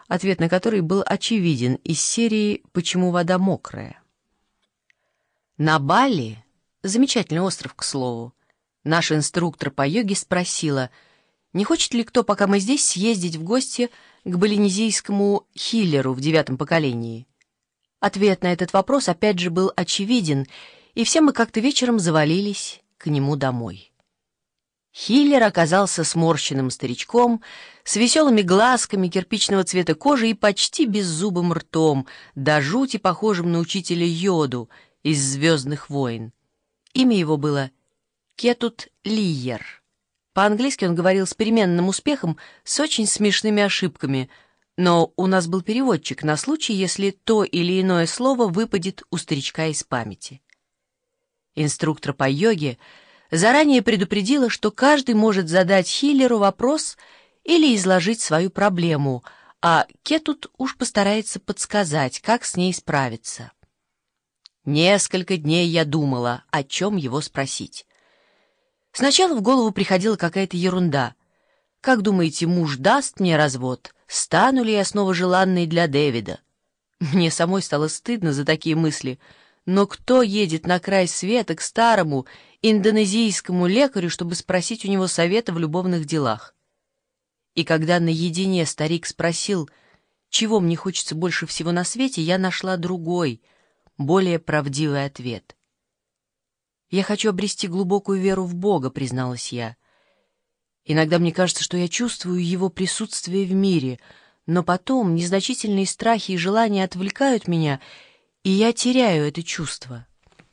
ответ на который был очевиден из серии «Почему вода мокрая?». На Бали, замечательный остров, к слову, наш инструктор по йоге спросила, не хочет ли кто, пока мы здесь, съездить в гости к балинезийскому хиллеру в 9-м поколении. Ответ на этот вопрос опять же был очевиден, и все мы как-то вечером завалились к нему домой. Хиллер оказался сморщенным старичком, с веселыми глазками кирпичного цвета кожи и почти беззубым ртом, до жути похожим на учителя Йоду из «Звездных войн». Имя его было Кетут Лийер. По-английски он говорил с переменным успехом, с очень смешными ошибками, но у нас был переводчик на случай, если то или иное слово выпадет у старичка из памяти. Инструктор по йоге заранее предупредила, что каждый может задать Хиллеру вопрос или изложить свою проблему, а Кетут уж постарается подсказать, как с ней справиться. Несколько дней я думала, о чем его спросить. Сначала в голову приходила какая-то ерунда. Как думаете, муж даст мне развод? Стану ли я снова желанной для Дэвида? Мне самой стало стыдно за такие мысли. Но кто едет на край света к старому индонезийскому лекарю, чтобы спросить у него совета в любовных делах? И когда наедине старик спросил, чего мне хочется больше всего на свете, я нашла другой, более правдивый ответ. «Я хочу обрести глубокую веру в Бога», — призналась я. «Иногда мне кажется, что я чувствую Его присутствие в мире, но потом незначительные страхи и желания отвлекают меня, и я теряю это чувство.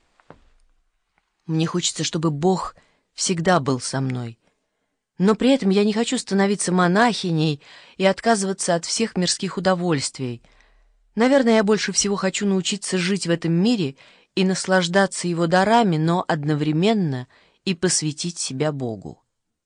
Мне хочется, чтобы Бог всегда был со мной. Но при этом я не хочу становиться монахиней и отказываться от всех мирских удовольствий. Наверное, я больше всего хочу научиться жить в этом мире и наслаждаться его дарами, но одновременно и посвятить себя Богу».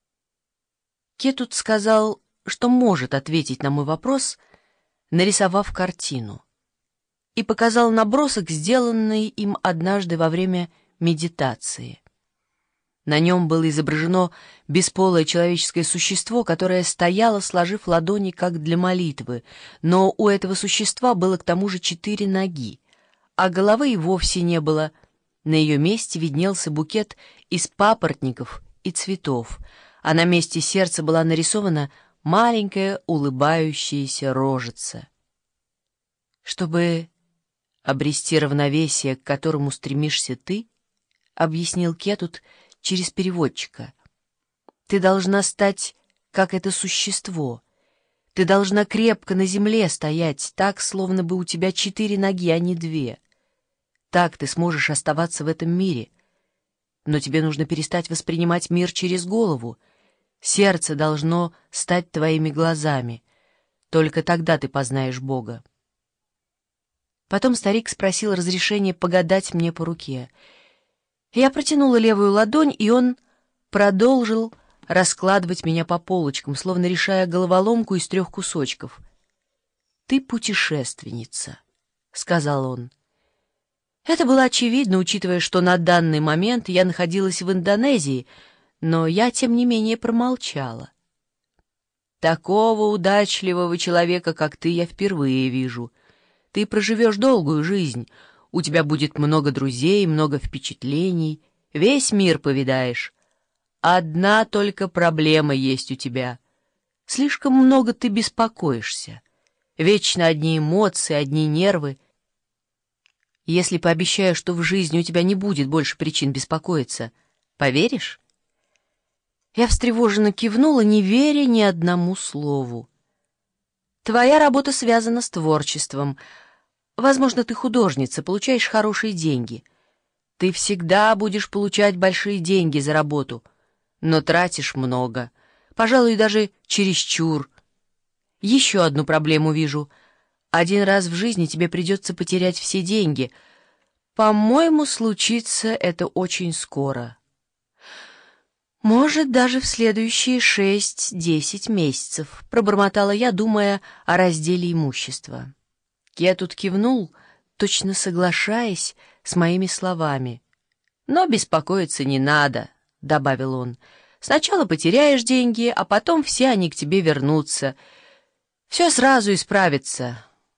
Кетут сказал, что может ответить на мой вопрос, нарисовав картину, и показал набросок, сделанный им однажды во время медитации. На нем было изображено бесполое человеческое существо, которое стояло, сложив ладони, как для молитвы, но у этого существа было к тому же 4 ноги, а головы и вовсе не было. На ее месте виднелся букет из папоротников и цветов, а на месте сердца была нарисована маленькая улыбающаяся рожица. «Чтобы обрести равновесие, к которому стремишься ты, — объяснил Кетут через переводчика, — ты должна стать, как это существо. Ты должна крепко на земле стоять, так, словно бы у тебя 4 ноги, а не 2. Так ты сможешь оставаться в этом мире. Но тебе нужно перестать воспринимать мир через голову. Сердце должно стать твоими глазами. Только тогда ты познаешь Бога». Потом старик спросил разрешения погадать мне по руке. Я протянула левую ладонь, и он продолжил раскладывать меня по полочкам, словно решая головоломку из 3 кусочков. «Ты путешественница», — сказал он. Это было очевидно, учитывая, что на данный момент я находилась в Индонезии, но я, тем не менее, промолчала. «Такого удачливого человека, как ты, я впервые вижу. Ты проживешь долгую жизнь, у тебя будет много друзей, много впечатлений, весь мир повидаешь. Одна только проблема есть у тебя. Слишком много ты беспокоишься. Вечно одни эмоции, одни нервы. Если пообещаю, что в жизни у тебя не будет больше причин беспокоиться, поверишь?» Я встревоженно кивнула, не веря ни одному слову. «Твоя работа связана с творчеством. Возможно, ты художница, получаешь хорошие деньги. Ты всегда будешь получать большие деньги за работу, но тратишь много, пожалуй, даже чересчур. Еще одну проблему вижу. Один раз в жизни тебе придется потерять все деньги. По-моему, случится это очень скоро. Может, даже в следующие 6-10 месяцев», — пробормотала я, думая о разделе имущества. Кетут кивнул, точно соглашаясь с моими словами. «Но беспокоиться не надо», — добавил он. «Сначала потеряешь деньги, а потом все они к тебе вернутся. Все сразу исправится.